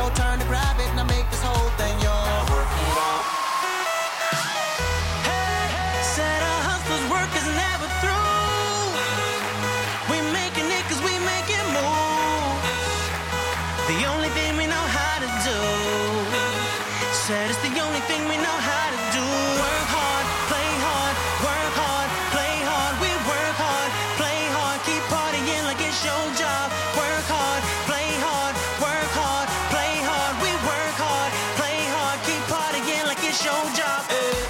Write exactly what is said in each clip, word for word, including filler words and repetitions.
your turn to grab it. Now make this whole thing yours. Now work it out. Hey, said a hustler's work is never through. We making it cause we make it move. The only thing we know how to do. Said it's the only thing we know how to do. Work hard, play hard, work hard, play hard. We work hard, play hard, keep partying like it's your job. Work hard, play hard, work hard, play hard. We work hard, play hard, keep partying like it's your job. Hey.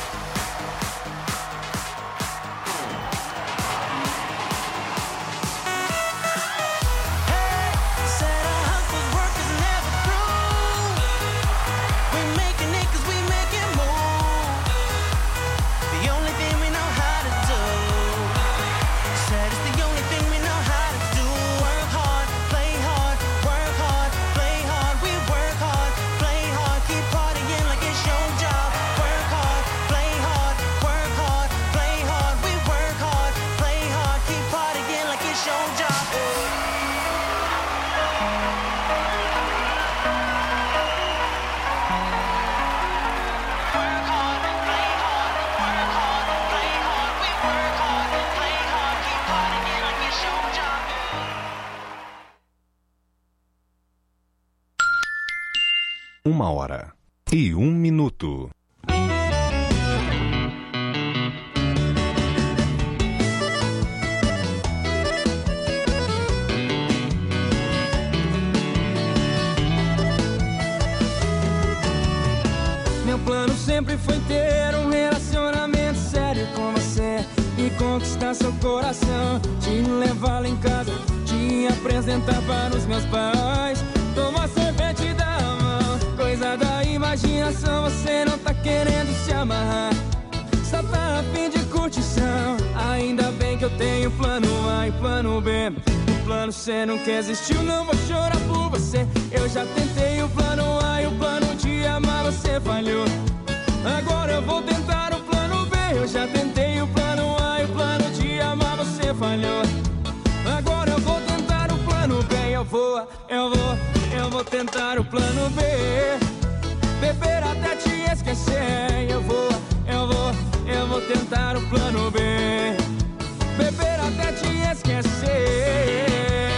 Uma hora e um minuto. Meu plano sempre foi ter um relacionamento sério com você e conquistar seu coração, te levar lá em casa, te apresentar para os meus pais, tomar sorvete da mão, coisa da imaginação. Você não tá querendo se amarrar, só tá a fim de curtição. Ainda bem que eu tenho plano A e plano B. O plano C nunca existiu, não vou chorar por você. Eu já tentei o plano A e o plano de amar, você falhou. Agora eu vou tentar o plano B. Eu já tentei o plano A e o plano de amar, você falhou. Agora eu vou tentar o plano B. Eu vou, eu vou, eu vou tentar o plano B. Beber até te esquecer. Eu vou, eu vou, eu vou tentar o plano B. Beber até te esquecer.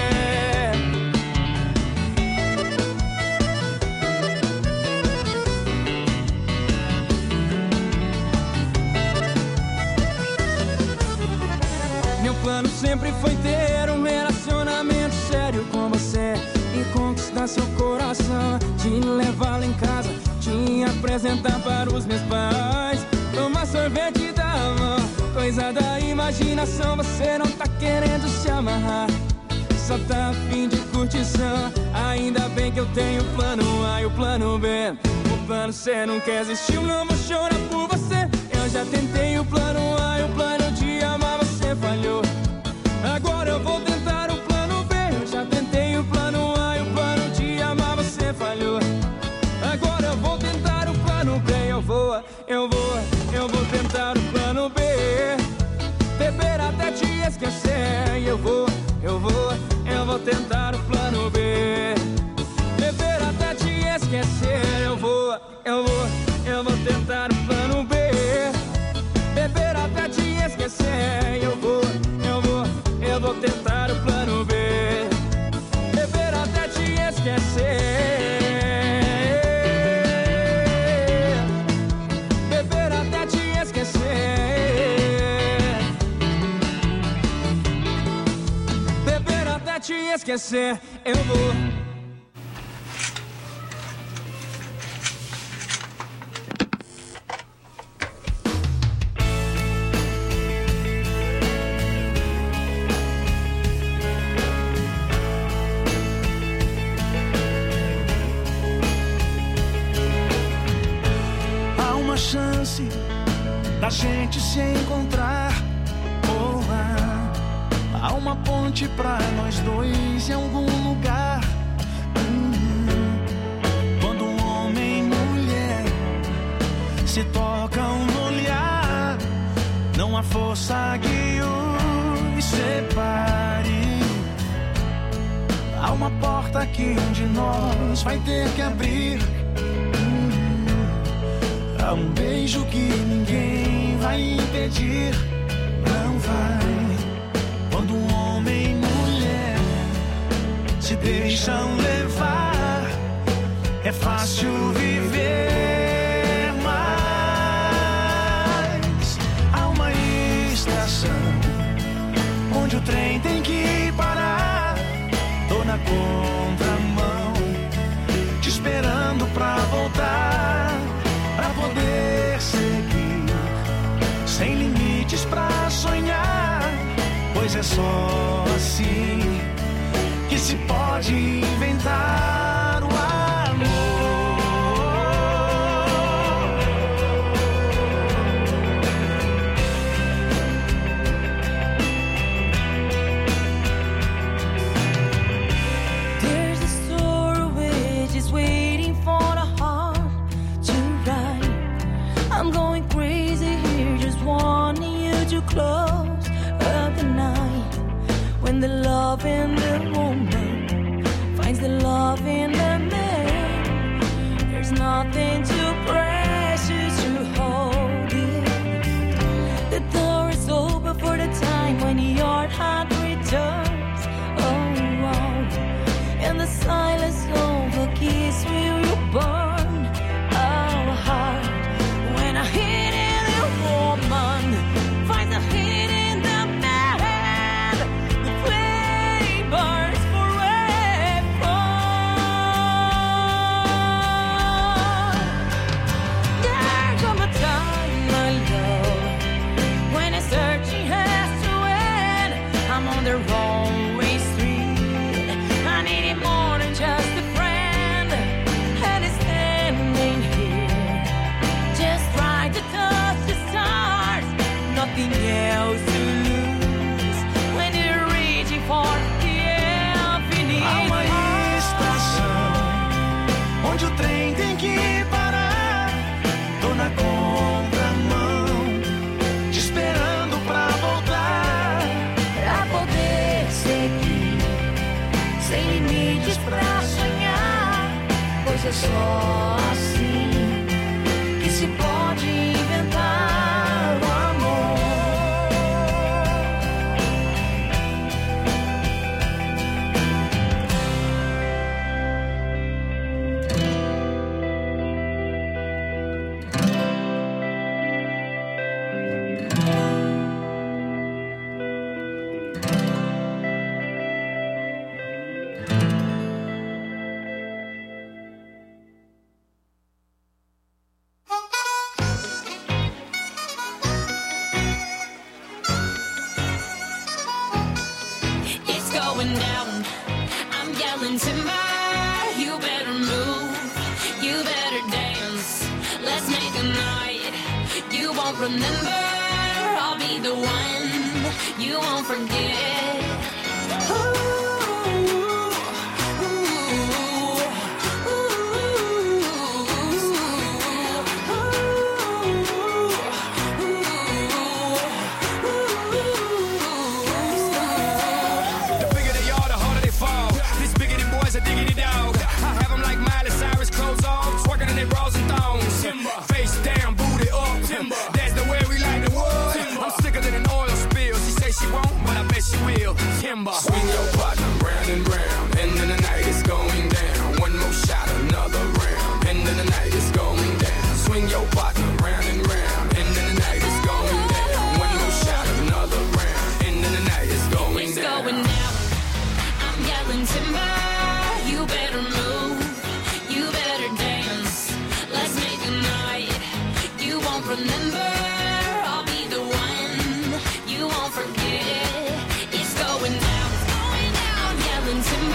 Meu plano sempre foi ter um relacionamento sério com você e conquistar seu coração, te levar lá em casa, te apresentar para os meus pais, tomar sorvete da mão, coisa da imaginação. Você não tá querendo se amarrar, só tá a fim de curtição. Ainda bem que eu tenho o plano A e o plano B. O plano C nunca existiu, não vou chorar por você. Eu já tentei o plano A e o plano de amar, você falhou. Agora eu vou tentar o plano B. Eu já tentei o plano A e o plano de amar, você falhou. Agora eu vou tentar o plano B. Eu vou, eu vou, eu vou tentar o plano B. Beber até te esquecer. Eu vou, eu vou, eu vou tentar o plano B. Beber até te esquecer. Eu vou, eu vou, eu vou tentar o plano B. Beber até te esquecer. Eu vou, eu vou, eu vou tentar o plano B. Beber até te esquecer. Beber até te esquecer. Beber até te esquecer. Eu vou. Chance da gente se encontrar. Oh, ah, há uma ponte pra nós dois em algum lugar. Hum, quando um homem e mulher se tocam no olhar, não há força que os separe. há uma porta que um de nós vai ter que abrir. Hum, há um beijo que ninguém vai impedir. Não vai. Quando um homem e mulher se deixam levar, é fácil viver, mas há uma estação onde o trem tem que parar. Tô na contramão, te esperando pra voltar, pra poder seguir, sem limites pra sonhar. Pois é só assim que se pode inventar o amor. There's a story which is waiting for a heart to write. I'm going crazy here, just wanting you to close up the night. When the love in the woman finds the love in the man, there's nothing too precious to hold it. The door is open for the time when your heart returns. Oh, wow. And the silence of a kiss will burn our heart. When a hidden woman finds a hidden the man, the flame burns forever. There come a time, my love, when a searching has to end. I'm on the wrong way street. I need it more than just a friend, and it's standing here, just right to touch the stars. Nothing else to lose when you're reaching for the infinite. Há uma estação onde o trem tem que parar. Tô na contramão, te esperando pra voltar, Pra poder seguir, sem limites pra sonhar. Pois é só assim que se pode inventar o amor. It's going down. I'm yelling timber. You better move. You better dance. Let's make a night you won't remember. I'll be the one you won't forget. Ooh, ooh, The bigger they are, the harder they fall. This bigger than boys, a diggity dog. I have them like Miley Cyrus, clothes off, twerking in their bras and thongs. Face down, booty up. That's the way we like the world. I'm sicker than an oil spill. She say she won't, but I bet she will. Timber. Swing your partner round and round, and then the night is going down. One more shot, another round, and then the night is going down. Swing your partner round and round, and then the night is going down. One more shot, another round, and then the night is going it's down. going down. I'm yelling timber. You better move. You better dance. Let's make a night you won't remember. I'll be the one you won't forget. It's going down. It's going down. I'm yelling timber.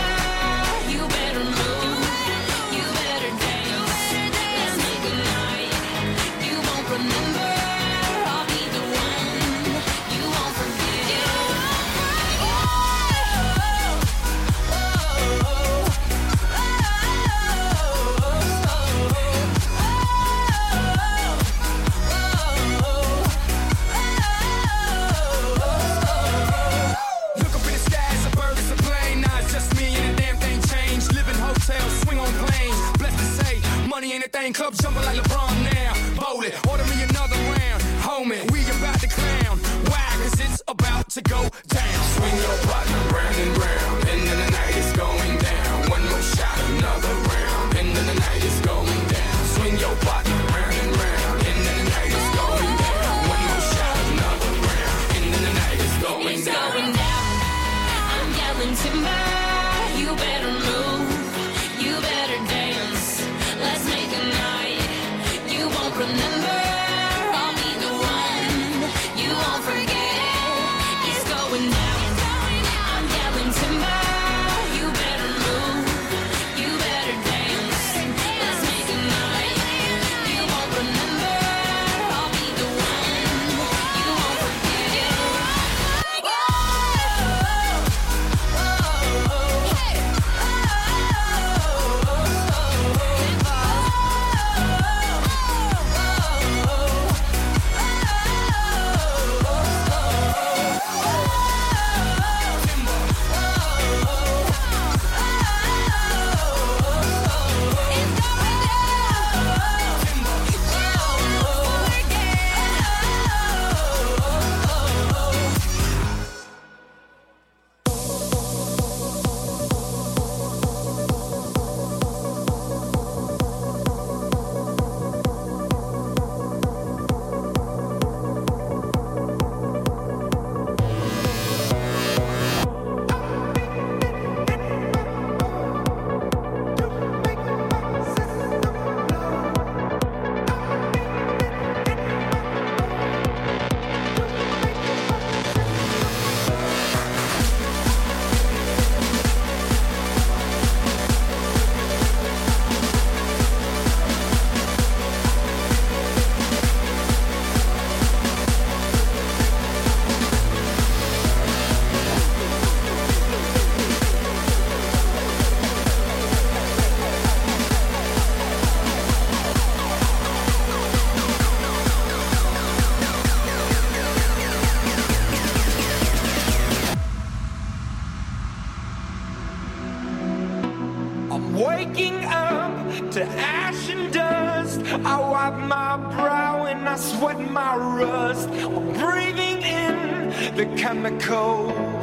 timber. You better move, you better dance. Let's make a night you won't remember. I'll be the one you won't forget. It's going down, I'm yelling timber. You better move, you better dance. Let's make a night you won't remember. I'll be the one you won't forget. I'm waking up to ash and dust. I wipe my brow and I sweat my rust. I'm breathing in the chemicals.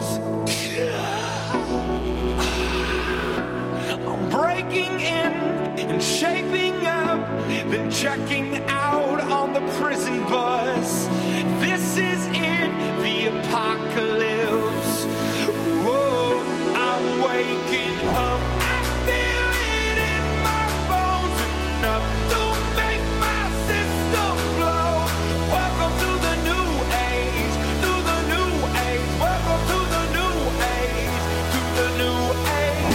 I'm breaking in and shaping up, then checking out on the prison bus. This is it, the apocalypse. Whoa, I'm waking up. I feel it in my bones, enough to make my system blow. Welcome to the new age, to the new age. Welcome to the new age, to the new age.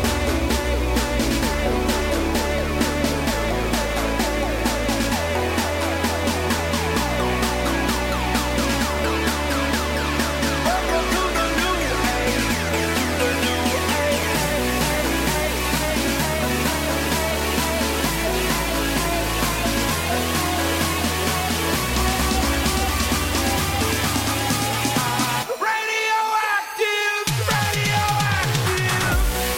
Welcome to the new age, to the new age. Radioactive, radioactive.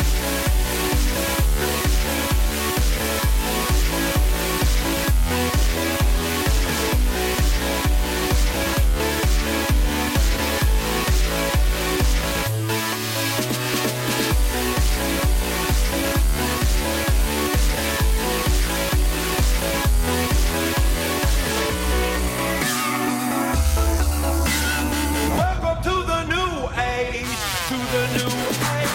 Welcome to the new age, to the new age.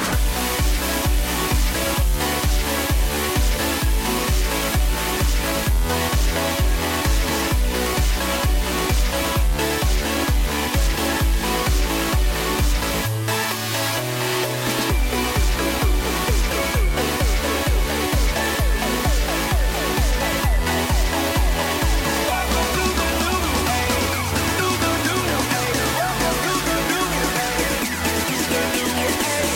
Welcome to the new age, to the new age. Welcome to the new age, to the new age.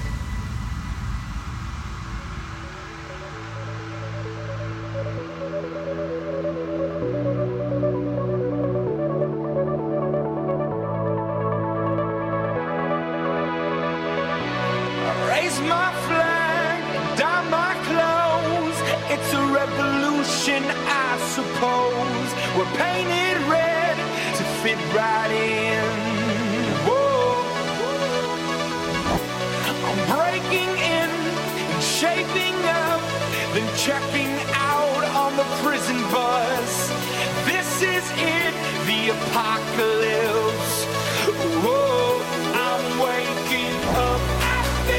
Raise my flag and dye my clothes. It's a revolution, I suppose. We're painted red to fit right in. Whoa. I'm breaking in and shaping up, then checking out on the prison bus. This is it, the apocalypse. Whoa, I'm waking up. I feel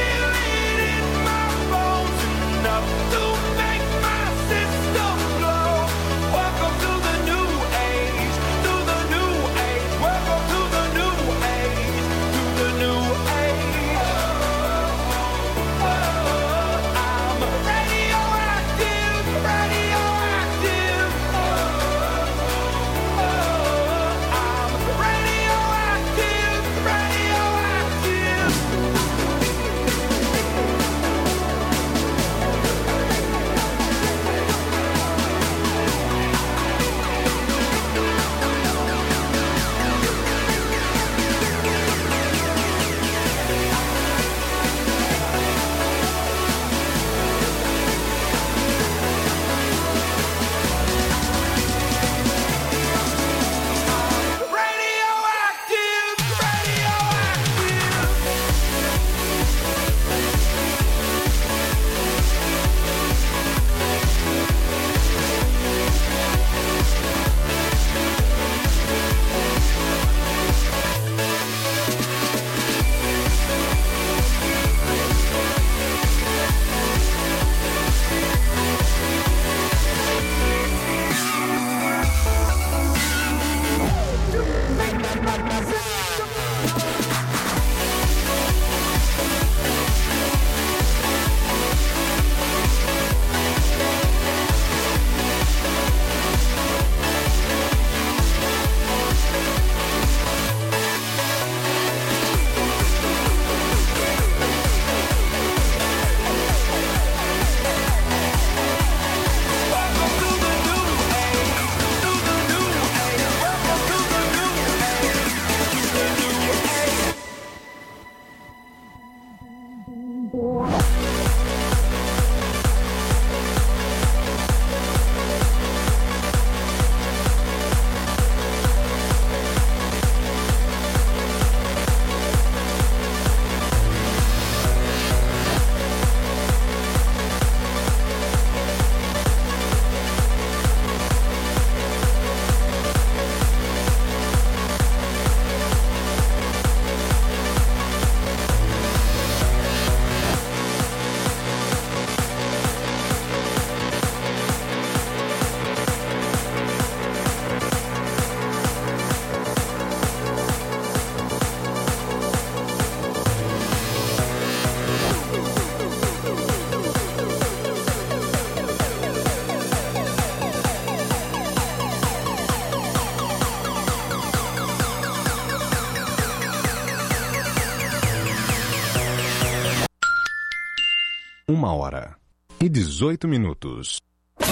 Uma hora e dezoito minutos.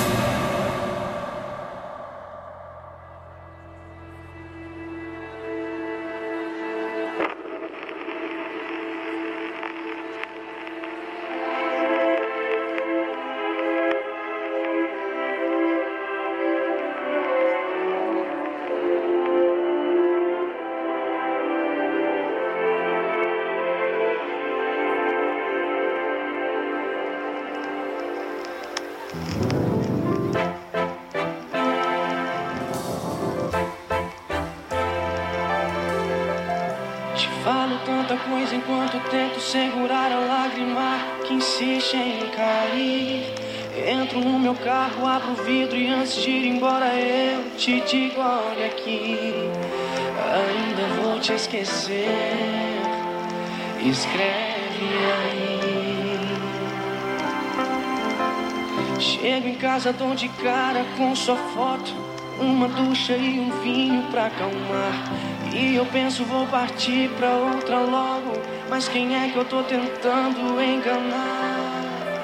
Falo tanta coisa enquanto tento segurar a lágrima que insiste em cair. Entro no meu carro, abro o vidro e antes de ir embora eu te digo, olha aqui, ainda vou te esquecer, escreve aí. Chego em casa, dou de cara com sua foto, uma ducha e um vinho pra acalmar. E eu penso, vou partir pra outra logo, mas quem é que eu tô tentando enganar?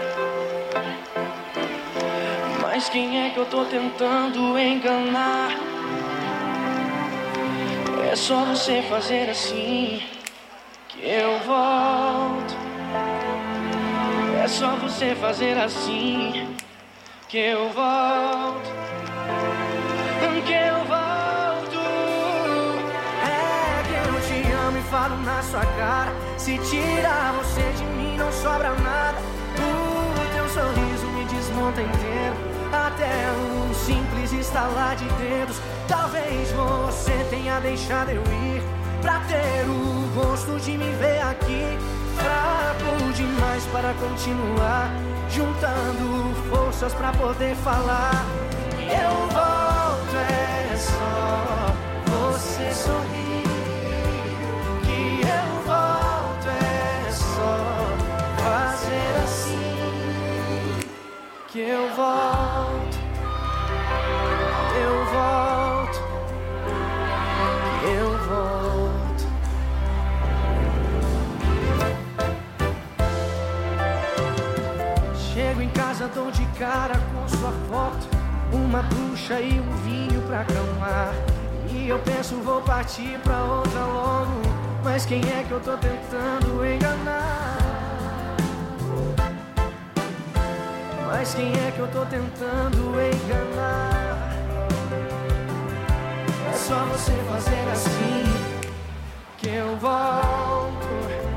Mas quem é que eu tô tentando enganar? É só você fazer assim que eu volto. É só você fazer assim que eu volto. Que eu volto. É que eu te amo e falo na sua cara. Se tirar você de mim não sobra nada. O teu sorriso me desmonta inteiro, até um simples estalar de dedos. Talvez você tenha deixado eu ir pra ter o gosto de me ver aqui. Fraco demais para continuar, juntando forças pra poder falar. Eu volto, é só você sorrir. Que eu volto, é só fazer assim. Que eu volto, eu volto, eu volto. Chego em casa, dou de cara com sua foto, uma ducha e um vinho pra acalmar. E eu penso, vou partir pra outra logo, mas quem é que eu tô tentando enganar? Mas quem é que eu tô tentando enganar? É só você fazer assim que eu volto.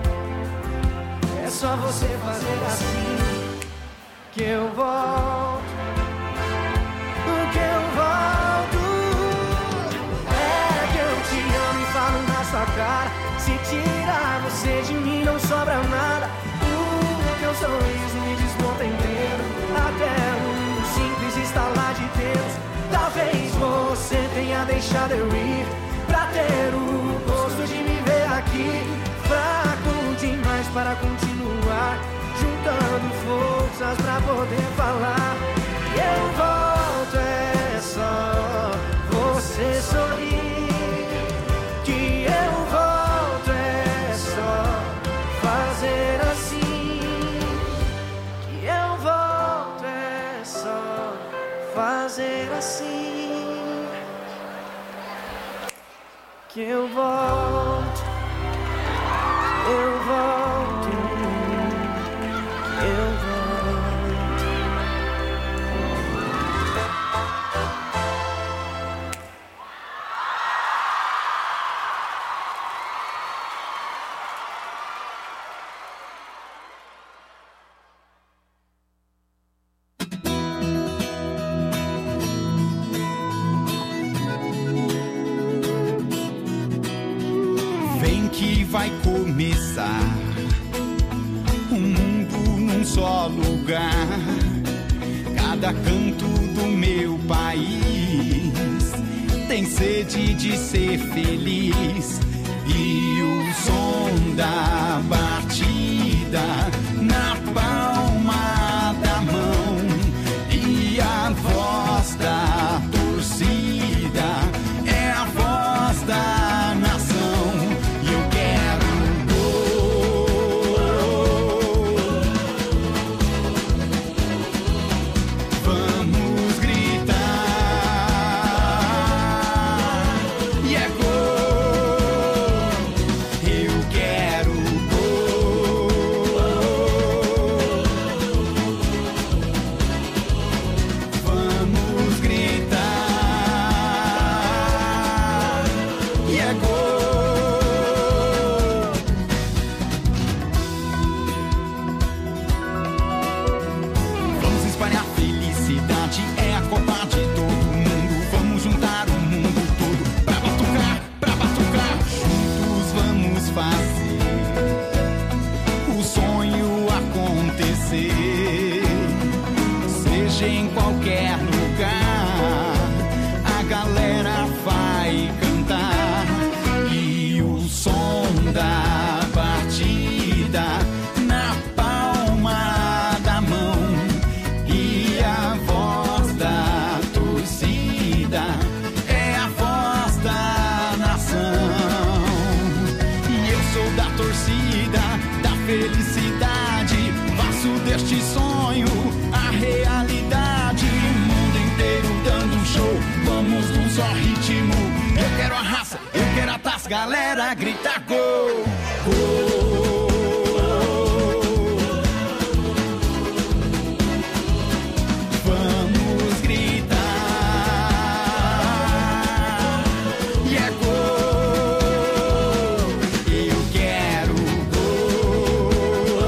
É só você fazer assim que eu volto. Que eu volto. É que eu te amo e falo na sua cara. Se tirar você de mim não sobra nada. O teu sorriso me desmonta inteiro, até um simples estalar de dedos. Talvez você tenha deixado eu ir pra ter o gosto de me ver aqui. Fraco demais para continuar, juntando forças pra poder falar. Eu volto, é só você sorrir. Que eu volto, é só fazer assim. Que eu volto, é só fazer assim. Que eu volto, eu volto, eu volto. Vai começar um mundo num só lugar. Cada canto do meu país tem sede de ser feliz. E o som da batida na palma da mão e a voz da torcida é a voz da nação. felicidade. Faço deste sonho a realidade. Mundo inteiro dando um show, vamos num só ritmo. Eu quero a raça, eu quero a taça, galera, grita gol, gol. Vamos gritar, e é gol, eu quero gol.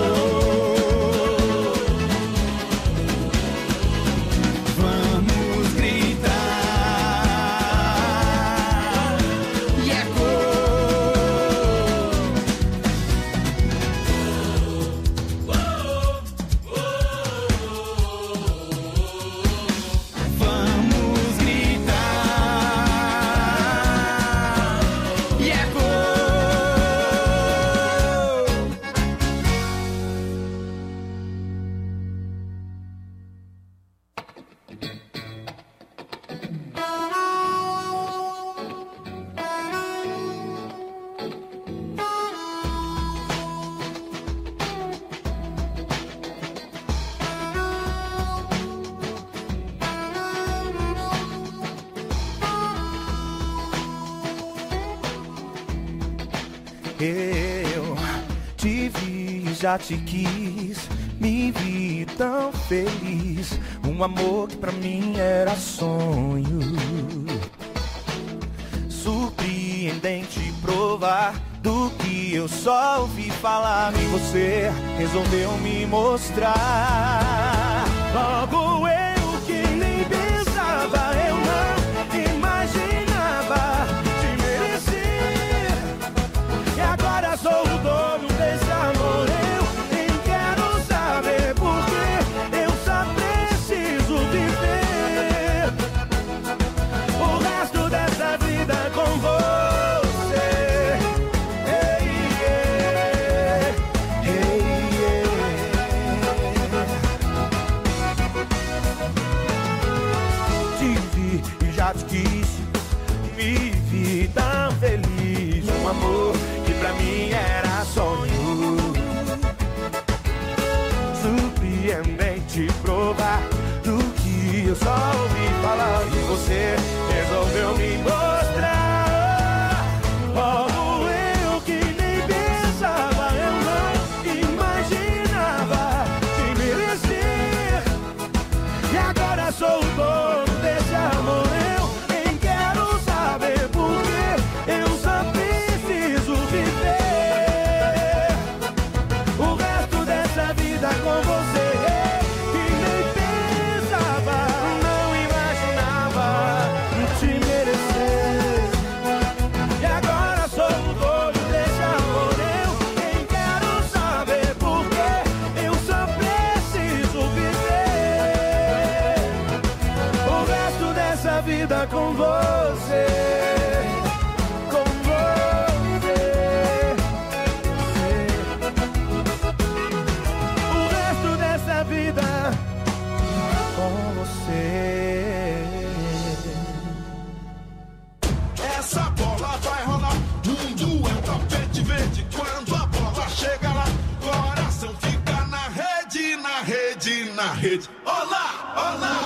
Vamos gritar, e é Vamos gritar, e é gol. Eu te vi, já te quis, me vi tão feliz. Um amor que pra mim era sonho. Surpreendente provar do que eu só ouvi falar. E você resolveu me mostrar. Logo eu que nem pensava, eu não imaginava te merecer. E agora sou o dono desse amor. Eu nem quero saber porque eu só preciso viver o resto dessa vida com você. Ei, ei, ei, ei. Te vi e já te quis, me vi tão feliz. Um amor que pra mim era sonho. Surpreendente provar do que eu só ouvi falar. E você resolveu me mostrar. Como eu que nem pensava, eu não imaginava te merecer. E agora sou o dono desse amor. Eu nem quero saber porque eu só preciso viver o resto dessa vida com você. Que nem pensava, não imaginava te merecer. E agora sou o dono desse amor. Eu nem quero saber porque eu só preciso viver o resto dessa vida com você. Com você. O resto dessa vida com você. Essa bola vai rolar, mundo é um tapete verde. Quando a bola chega lá, coração fica na rede, na rede, na rede. Olá, olá.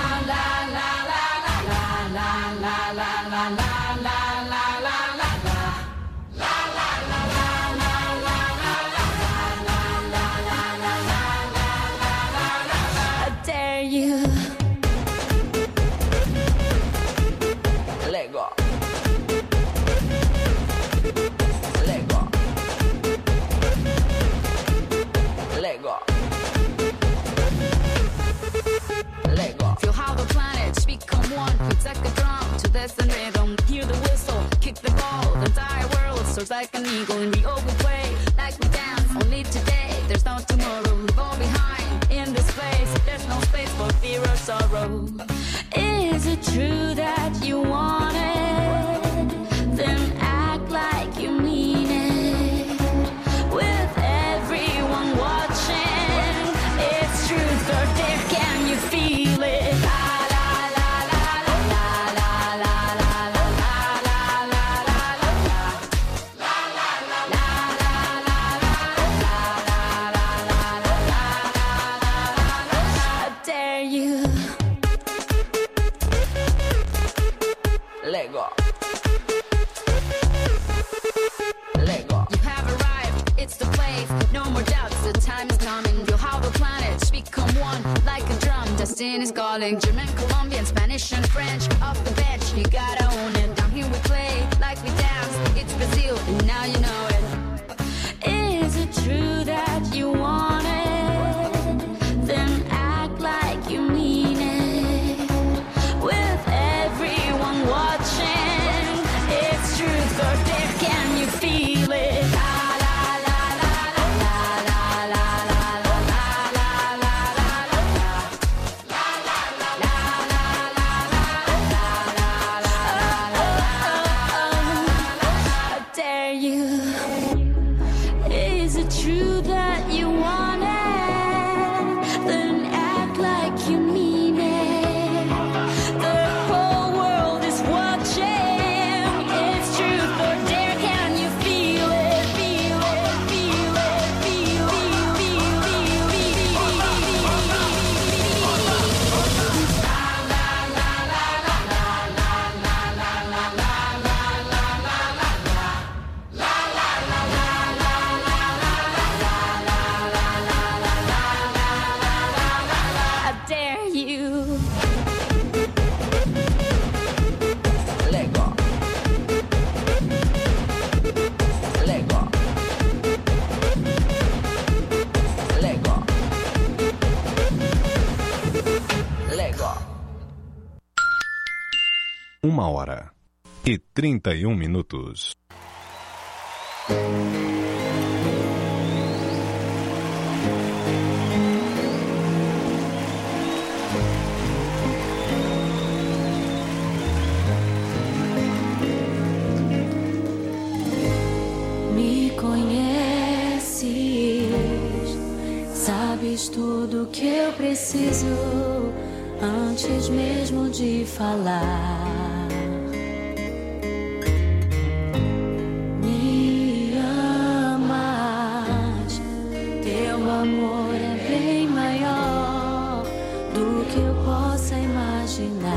I dare you. Lego. Lego. Lego. Lego. Feel how the planets become one. Protect the drum to this and rhythm. Hear the whistle, kick the ball. The entire world soars like an eagle. In the open play, like we dance. Only today, there's no tomorrow. Leave all behind in this place. There's no space for fear or sorrow. Is it true that you want it? Then act like you mean it. With everyone watching, it's truth or dare. Can you feel it? La la la la la la la la la la la la la la. darling. German, Colombian, Spanish and French. Off the bench, you gotta own it. Down here we play like we dance. It's Brazil, and now you know it. Is it true that you want it? Then act like you mean it. With everyone watching, it's truth or dare. Can you feel it? Uma hora e trinta e um minutos. Me conheces, sabes tudo que eu preciso antes mesmo de falar. Me amas, teu amor é bem maior do que eu possa imaginar.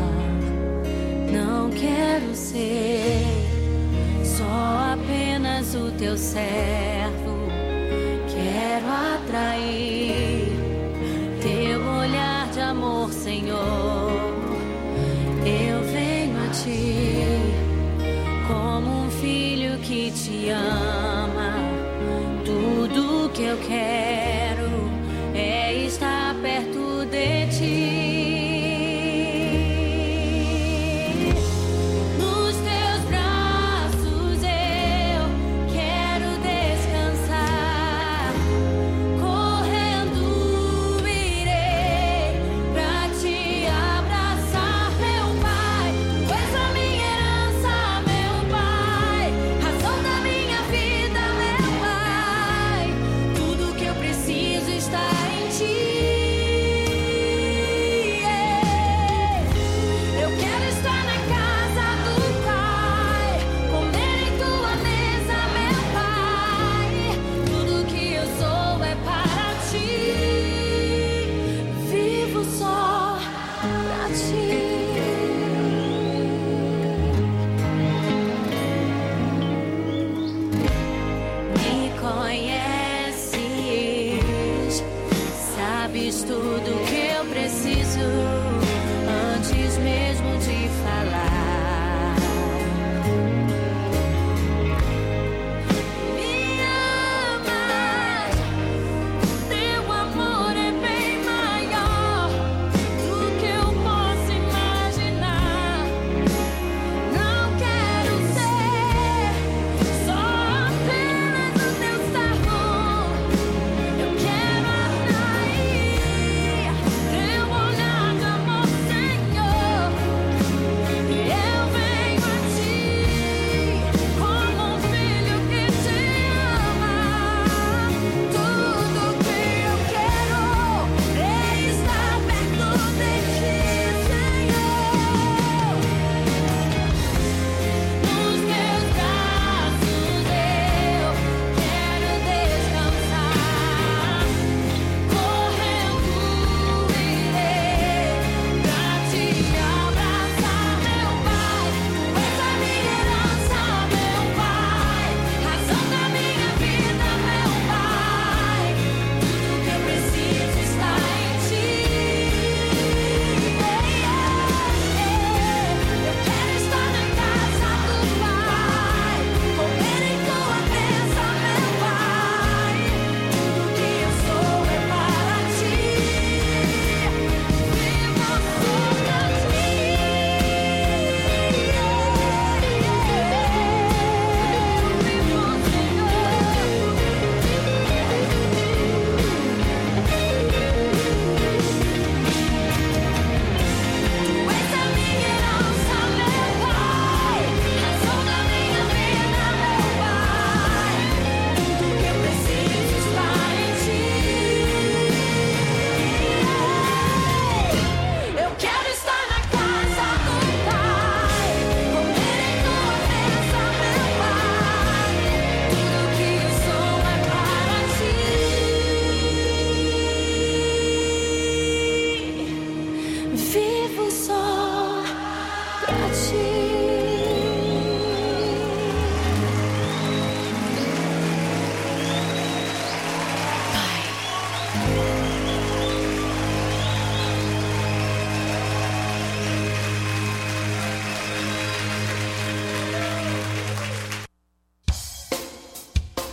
Não quero ser só apenas o teu servo, quero atrair teu olhar de amor, Senhor. Eu venho a ti como um filho que te ama. Tudo que eu quero é estar perto de ti. Feel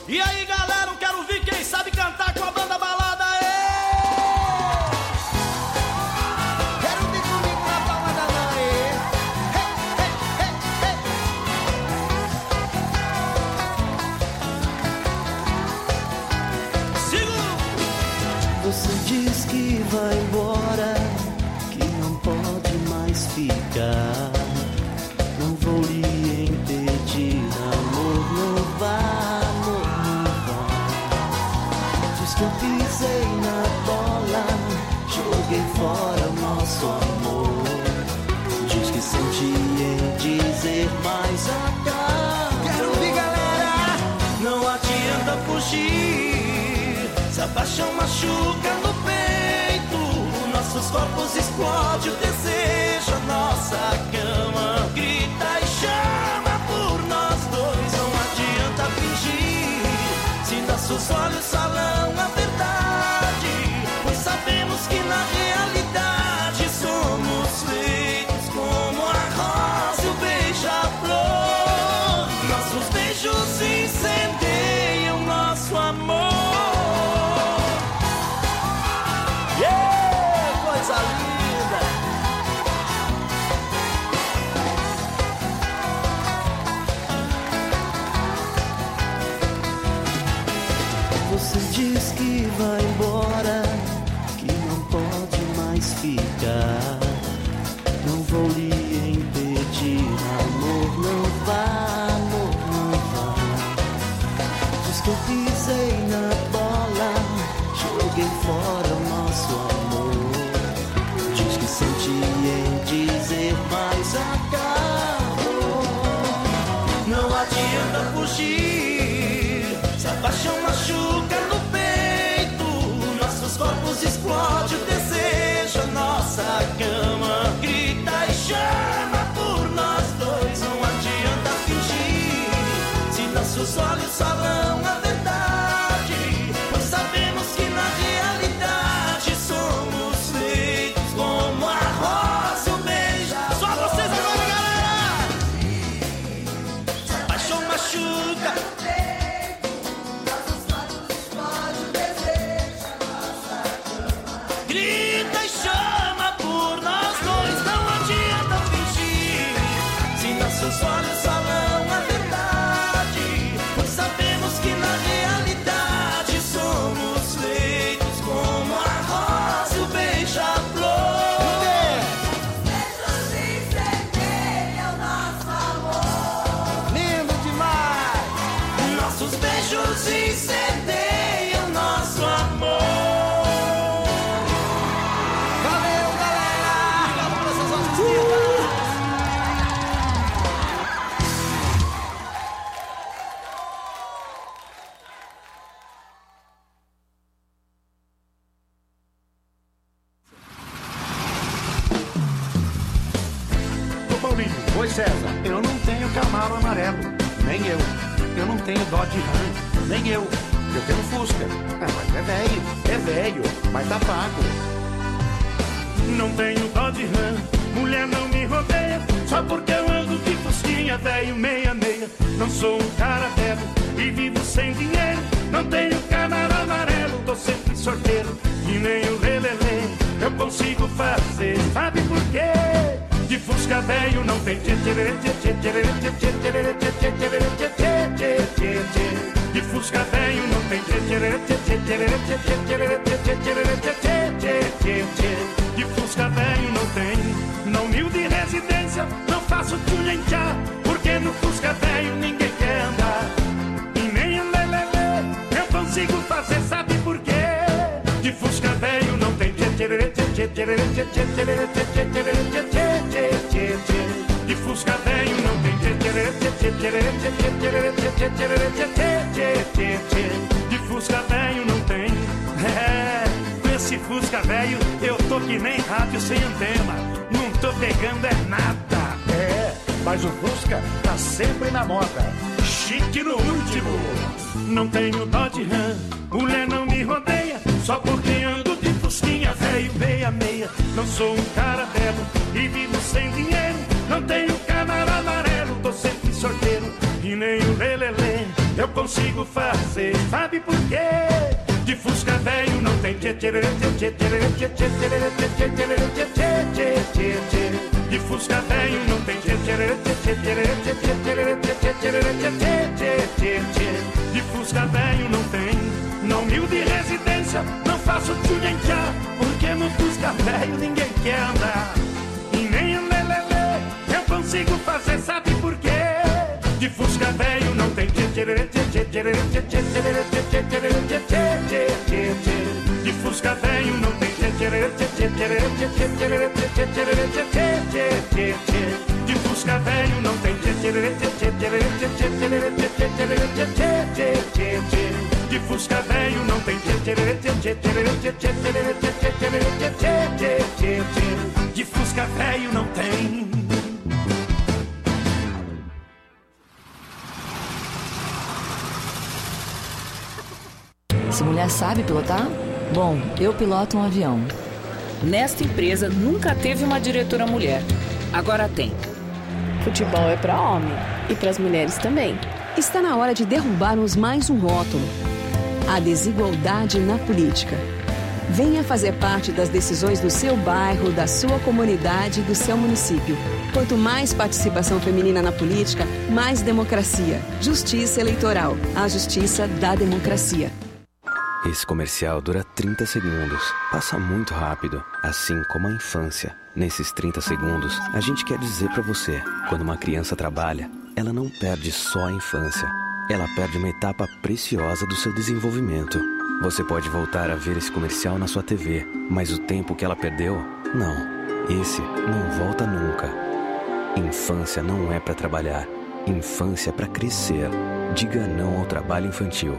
E aí, galera, eu quero ver quem sabe cantar com a banda balada. Quero ver comigo na palma da mão. Hey, hey, hey, hey. Sigo! Você diz que vai embora, que não pode mais ficar. Não vou lhe impedir, amor, não vá, amor, não vá. Diz que eu pisei na bola, joguei fora o nosso amor. Diz que senti em dizer mais acaba. Quero ouvir, galera! Não adianta fugir, se a paixão machuca no peito, nossos corpos explode o desejo, a nossa cama grita e chama por nós dois. Não adianta fingir, se nossos olhos falam a verdade, pois sabemos que na realidade somos feitos como a rosa e o beija-flor. Nossos beijos incendeiam nosso amor. Yeah, coisa linda. Você diz que vai embora, que não pode mais ficar. Não vou lhe impedir, amor, não vá, amor, não vá. Diz que eu pisei na bola, joguei fora o nosso amor. Diz que senti em dizer, mas acabou. Não adianta fugir, se a paixão machuca no peito, nossos corpos explode o desejo, a nossa cama grita e chama por nós dois. Não adianta fingir, se nossos olhos falam a verdade, pois sabemos que na realidade somos feitos como a rosa e o beija. Só vocês agora, galera! Paixão machuca. Grita e chama por nós dois. Não adianta fingir, se nossos olhos falam a verdade, pois sabemos que na realidade somos feitos como a rosa e o beija-flor. Beijos incendeiam nosso amor. Lindo demais! Nossos beijos incendeiam nosso amor. Valeu, galera! Obrigado por essas horas. Ô Paulinho, oi César, eu não tenho Camaro amarelo, nem eu. Eu não tenho Dodge Ram, nem eu. Eu tenho Fusca. Ah, mas é velho, é velho, mas tá pago. Não tenho Dodge Ram, mulher não me rodeia, só porque eu ando de fusquinha, velho meia meia. Não sou um cara velho e vivo sem dinheiro, não tenho Camaro amarelo, tô sempre sorteiro e nem o lelelê eu consigo fazer. Sabe por quê? De Fusca velho não tem tchê tchê tchê tchê tchê tchê tchê tchê tchê tchê tchê tchê. De Fusca velho não tem tchê tchê tchê tchê tchê tchê tchê tchê tchê tchê tchê. De Fusca velho não tem. Na humilde residência não faço tchulha em tchá, porque no Fusca velho ninguém quer andar. E nem um lelelê eu consigo fazer, sabe por quê? De Fusca velho não tem tchê tchê tchê tchê tchê tchê tchê tchê tchê tchê tchê. De Fusca velho não tem tchê tchê tchê tchê tchê tchê tchê tchê tchê. De Fusca velho não tem. É, com esse Fusca velho eu tô que nem rádio sem antena, não tô pegando é nada. É, mas o Fusca tá sempre na moda, chique no último. Não tenho Dodge Ram, mulher não me rodeia, só porque ando de fusquinha, velho meia meia. Não sou um cara belo e vivo sem dinheiro, não tenho Camaro amarelo, tô sempre sorteiro e nem o lelelê eu eu consigo fazer. Sabe por quê? De Fusca velho não tem tchê tchê tchê tchê tchê tchê tchê tchê tchê tchê. De Fusca velho não tem tchê tchê tchê tchê tchê tchê tchê tchê tchê tchê. De Fusca velho não tem. Na humilde residência não faço tchulhenchá, porque no Fusca velho ninguém quer andar. E nem lelele eu consigo fazer, sabe por quê? De Fusca velho não tem tchê tchê tchê tchê tchê tchê tchê tchê tchê tchê tchê. De Fusca velho não tem tchê tchê tchê tchê tchê tchê tchê tchê tchê tchê. De Fusca velho não tem tchê tchê tchê tchê tchê tchê tchê tchê tchê. De Fusca velho não tem tchê tchê tchê tchê tchê tchê tchê tchê. De Fusca velho não tem. Essa mulher sabe pilotar? Bom, eu piloto um avião. Nesta empresa nunca teve uma diretora mulher. Agora tem. Futebol é para homem e para as mulheres também. Está na hora de derrubarmos mais um rótulo: a desigualdade na política. Venha fazer parte das decisões do seu bairro, da sua comunidade e do seu município. Quanto mais participação feminina na política, mais democracia. Justiça Eleitoral. A justiça da democracia. Esse comercial dura trinta segundos. Passa muito rápido, assim como a infância. Nesses trinta segundos, a gente quer dizer pra você: quando uma criança trabalha, ela não perde só a infância. Ela perde uma etapa preciosa do seu desenvolvimento. Você pode voltar a ver esse comercial na sua T V, mas o tempo que ela perdeu, não. Esse não volta nunca. Infância não é pra trabalhar. Infância é pra crescer. Diga não ao trabalho infantil.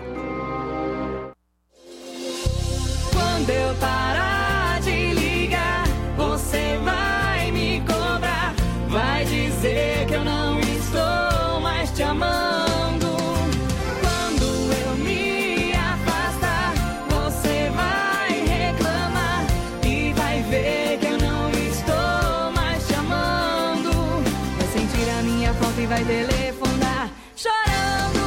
Quando eu parar de ligar, você vai me cobrar. Vai dizer que eu não estou mais te amando. Quando eu me afastar, você vai reclamar e vai ver que eu não estou mais te amando. Vai sentir a minha falta e vai telefonar chorando.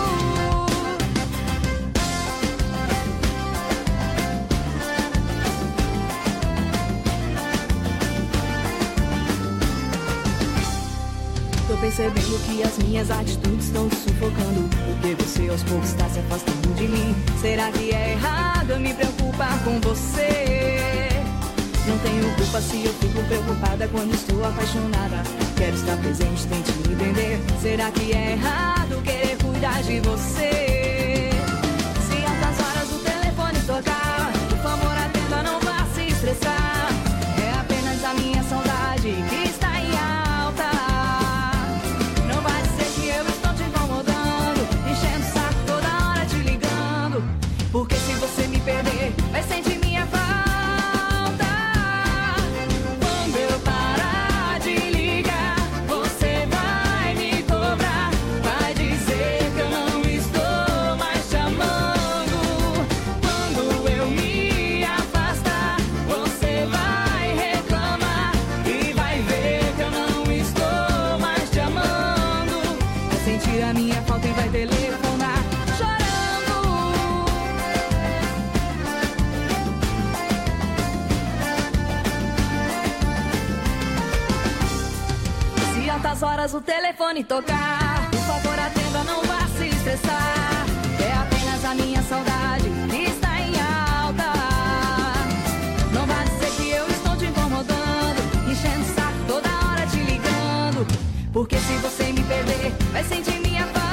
Tô percebendo que as minhas atitudes estão te sufocando, porque você aos poucos está se afastando de mim. Será que é errado eu me preocupar com você? Não tenho culpa se eu fico preocupada quando estou apaixonada. Quero estar presente, tente me entender. Será que é errado querer cuidar de você? Se altas horas o telefone tocar, por favor atenda, não vá se estressar. É apenas a minha saudade que está em alta. Porque se você me perder, vai sentir minha falta. Quando eu parar de ligar, você vai me cobrar. Vai dizer que eu não estou mais te amando. Quando eu me afastar, você vai reclamar e vai ver que eu não estou mais te amando. Vai sentir a minha falta e vai telefonar chorando. Altas horas o telefone tocar, por favor atenda, não vá se estressar. É apenas a minha saudade que está em alta. Não vá dizer que eu estou te incomodando, enchendo o saco toda hora te ligando. Porque se você me perder, vai sentir minha falta.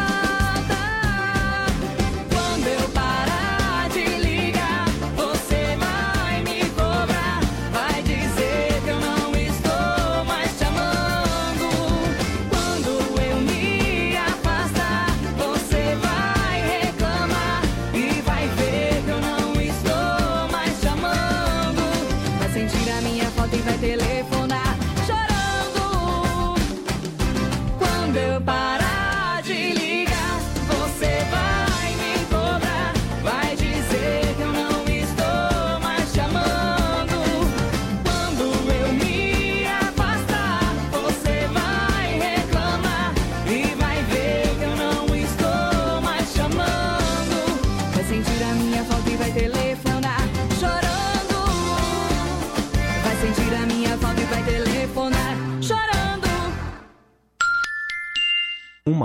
Quando eu parar de ligar, você vai me cobrar. Vai dizer que eu não estou mais te amando. Quando eu me afastar, você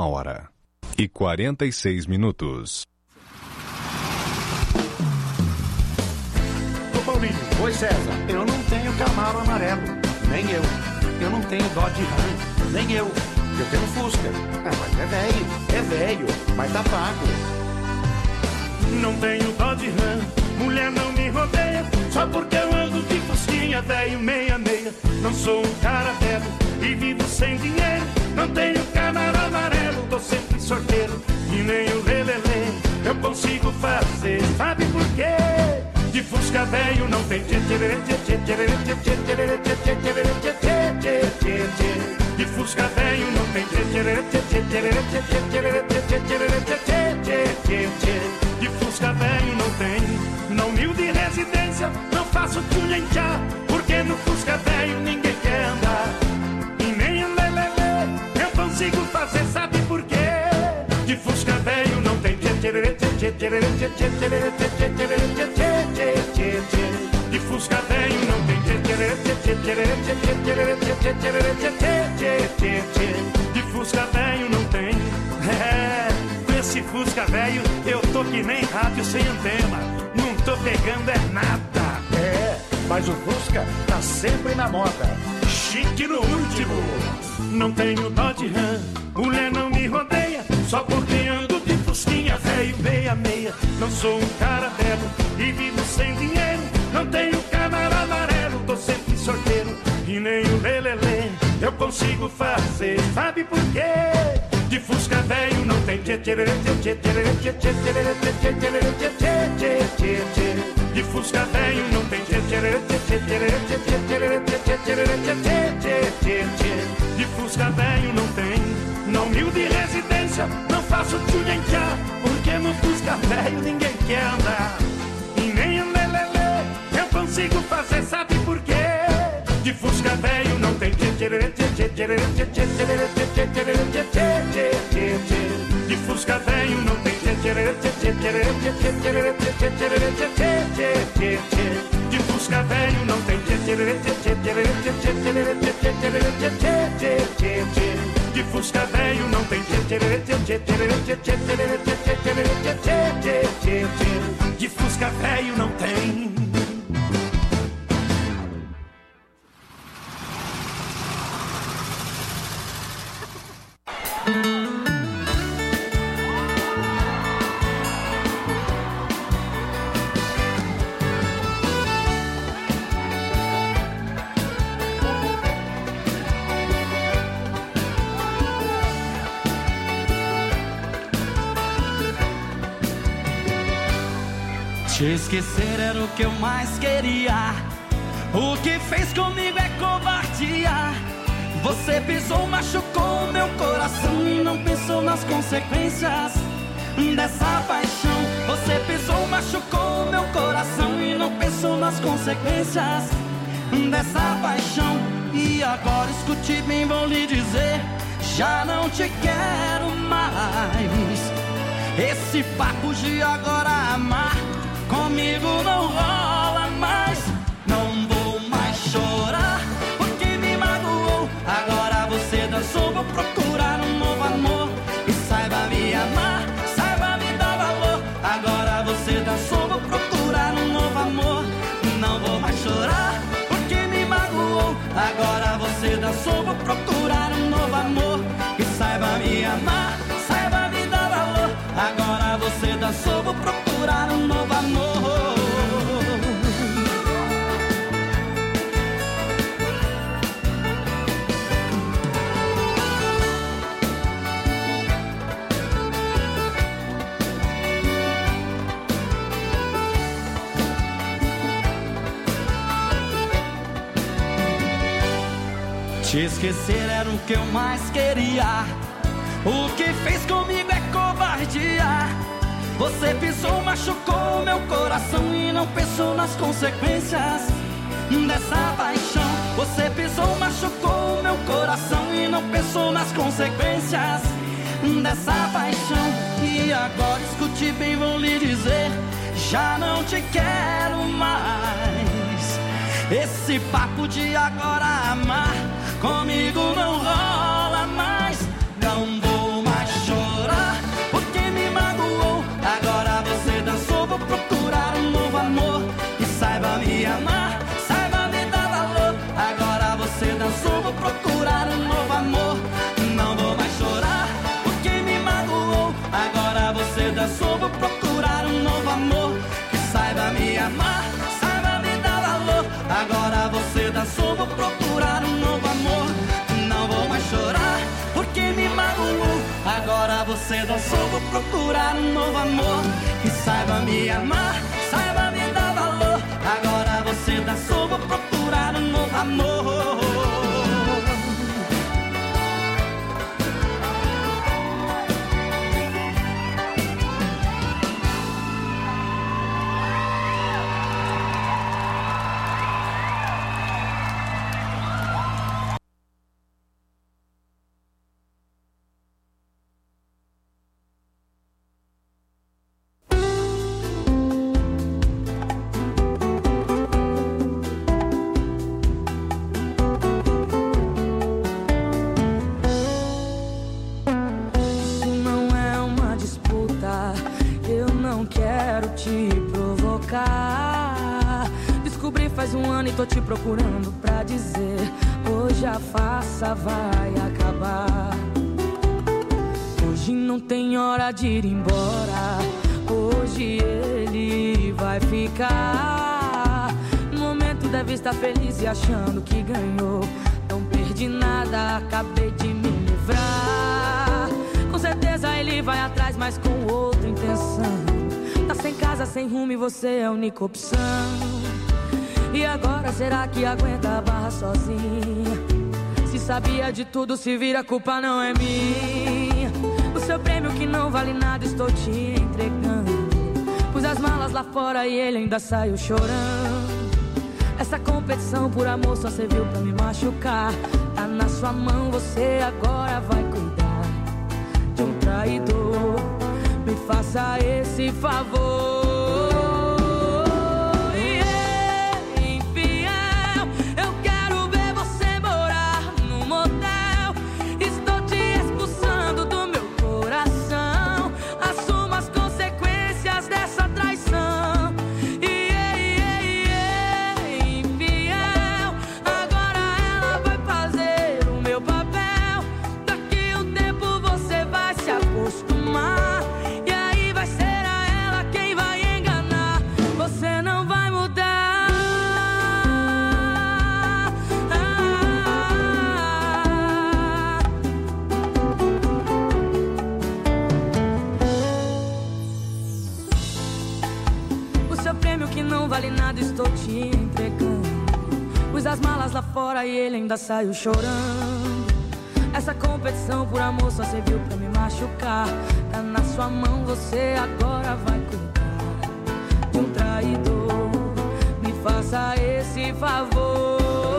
uma hora e quarenta e seis minutos. Ô Paulinho, oi César, eu não tenho Camaro amarelo, nem eu. Eu não tenho Dodge Ram, nem eu. Eu tenho Fusca. Ah, mas é velho, é velho, mas tá pago. Não tenho Dodge Ram, mulher não me rodeia, só porque eu ando de fusquinha, velho meia meia. Não sou um cara velho e vivo sem dinheiro. Não tenho Camaro amarelo, tô sempre sorteiro e nem o lelelê eu consigo fazer. Sabe por quê? De Fusca velho não tem tchê tchê tchê tchê tchê tchê tchê tchê tchê tchê tchê tchê tchê. De Fusca velho não tem tchê tchê tchê tchê tchê tchê tchê tchê tchê tchê tchê. De Fusca velho não tem. Não humilde residência, não faço tchunhenchá, porque no Fusca velho ninguém quer andar. E nem um lelelê eu consigo fazer, sabe por quê? De Fusca velho não tem tchê tchê tchê tchê tchê tchê tchê tchê tchê tchê tchê. De Fusca velho não tem tchê tchê tchê tchê tchê tchê tchê tchê tchê tchê. De Fusca velho não tem. É, com esse Fusca velho eu tô que nem rádio sem antena, não tô pegando é nada. É, mas o Fusca tá sempre na moda, chique no último. Não tenho Dodge Ram, mulher não me rodeia, só porque ando de fusquinha, velho meia meia. Não sou um cara velho e vivo sem dinheiro. Não tenho Camaro amarelo, tô sempre sorteiro e nem o lelelê eu consigo fazer. Sabe por quê? De Fusca velho não tem tchê tchê tchê tchê tchê tchê tchê tchê tchê tchê tchê. De Fusca velho não tem tchê tchê tchê tchê tchê tchê tchê tchê tchê. De Fusca velho não tem. Não humilde residência, não faço tchunhenchá, porque no Fusca velho ninguém quer andar. E nem um lelelê eu consigo fazer, sabe por quê? De Fusca velho não tem tchê tchê tchê tchê tchê tchê tchê tchê tchê tchê. De Fusca velho não tem tchê tchê tchê tchê tchê tchê tchê tchê. De Fusca velho não tem tchê tchê tchê tchê tchê tchê tchê. De Fusca velho não tem tchê tchê tchê tchê tchê tchê tchê. De Fusca velho não tem. Te esquecer era o que eu mais queria. O que fez comigo é covardia. Você pisou, machucou meu coração e não pensou nas consequências dessa paixão. Você pisou, machucou meu coração e não pensou nas consequências dessa paixão. E agora escute bem, vou lhe dizer, já não te quero mais. Esse papo de agora amar comigo não rola mais. Não vou mais chorar porque me magoou. Agora você dançou, vou procurar um novo amor. E saiba me amar, saiba me dar valor. Agora você dançou, vou procurar um novo amor. Não vou mais chorar porque me magoou. Agora você dançou, vou procurar um novo amor. E saiba me amar, saiba me dar valor. Agora você dançou, vou procurar um novo amor. Te esquecer era o que eu mais queria. O que fez comigo é covardia. Você pisou, machucou meu coração e não pensou nas consequências dessa paixão. Você pisou, machucou meu coração e não pensou nas consequências dessa paixão. E agora escute bem, vou lhe dizer, já não te quero mais. Esse papo de agora amar comigo não rola mais. Não vou mais amar, saiba me dar valor. Agora você dançou, vou procurar um novo amor. Não vou mais chorar, porque me magoou. Agora você dançou, vou procurar um novo amor. Que saiba me amar, saiba me dar valor. Agora você dançou, vou procurar um novo amor. Descobri faz um ano e tô te procurando pra dizer: hoje a farsa vai acabar. Hoje não tem hora de ir embora. Hoje ele vai ficar. No momento deve estar feliz e achando que ganhou. Não perdi nada, acabei de me livrar. Com certeza ele vai atrás, mas com outra intenção. Tá sem casa, sem rumo e você é a única opção. E agora será que aguenta a barra sozinha? Se sabia de tudo, se vira, a culpa não é minha. O seu prêmio que não vale nada estou te entregando. Pus as malas lá fora e ele ainda saiu chorando. Essa competição por amor só serviu pra me machucar. Tá na sua mão, você agora vai cuidar de um traidor. Me faça esse favor. Estou te entregando. Pus as malas lá fora e ele ainda saiu chorando. Essa competição por amor só serviu pra me machucar. Tá na sua mão, você agora vai cuidar de um traidor. Me faça esse favor.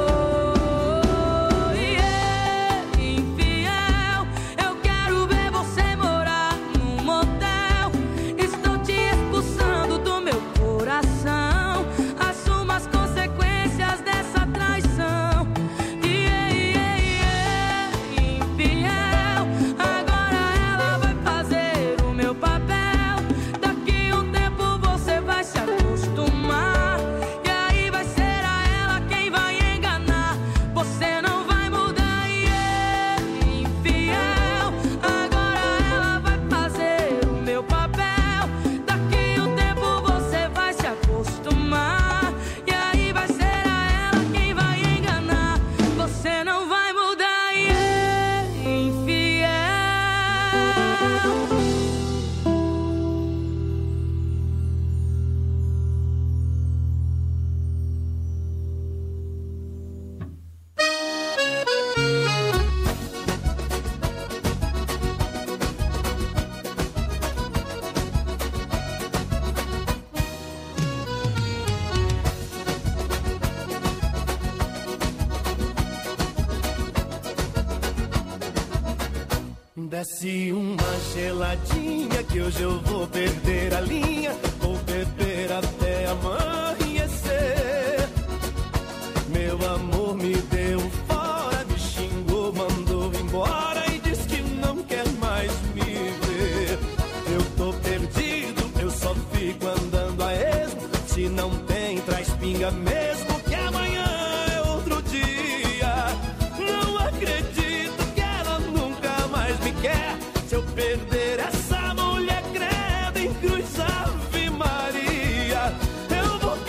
Desce uma geladinha que hoje eu vou perder a linha. Vou beber até amanhecer. Meu amor me deu fora, me xingou, mandou embora e diz que não quer mais me ver. Eu tô perdido, eu só fico andando a esmo. Se não tem, traz pinga mesmo, que amanhã é outro dia. Não acredito que ela nunca mais me quer. Se eu perder essa mulher, credo em cruz, Ave Maria, eu vou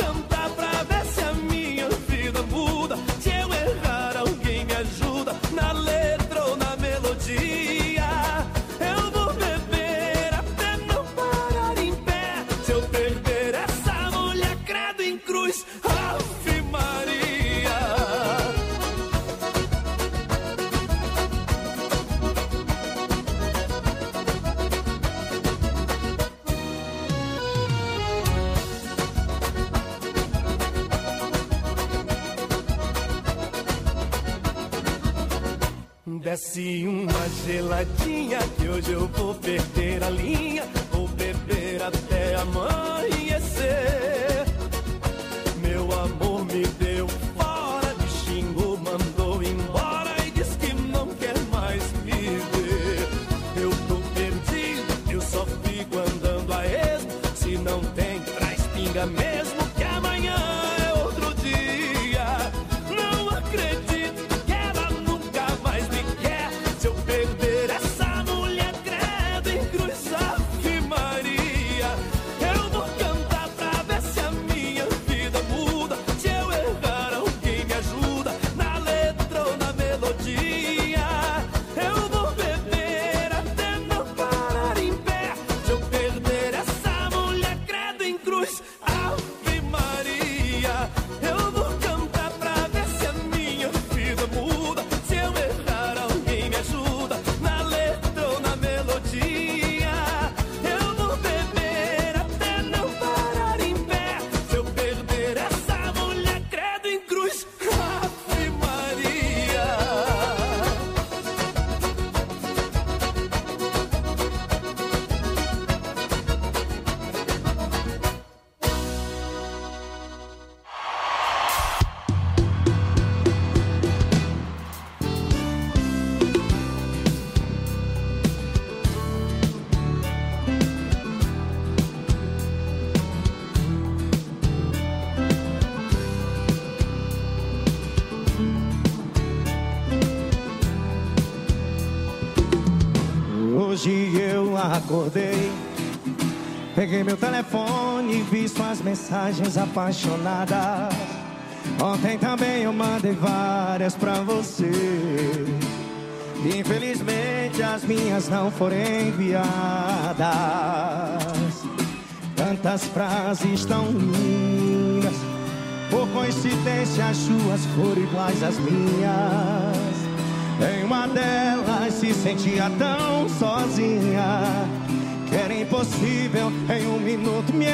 Desce uma geladinha que hoje eu vou perder a linha. Vou beber até amanhecer. Meu amor me deu fora, me xingou, mandou embora e diz que não quer mais me ver. Eu tô perdido, eu só fico andando a esmo. Se não tem, traz pinga mesmo, que amanhã é outro dia. Não acredito que ela nunca mais me quer. Se eu perder essa mulher, credo em cruz, Ave Maria. Eu vou cantar pra ver se a minha vida muda. Se eu errar, alguém me ajuda, na letra ou na melodia. Eu vou beber até não parar em pé. Se eu perder essa mulher, credo em cruz, Ave Maria. Eu vou cantar pra ver se a minha vida muda. Se eu errar, alguém me ajuda, na letra ou na melodia. Eu vou beber até não parar em pé. Se eu perder essa mulher, credo em cruz, Ave Maria. Hoje eu acordei, peguei meu telefone e vi suas mensagens apaixonadas. Ontem também eu mandei várias pra você. Infelizmente as minhas não foram enviadas. Tantas frases tão lindas, por coincidência as suas foram iguais às minhas. Em uma delas se sentia tão sozinha que era impossível em um minuto me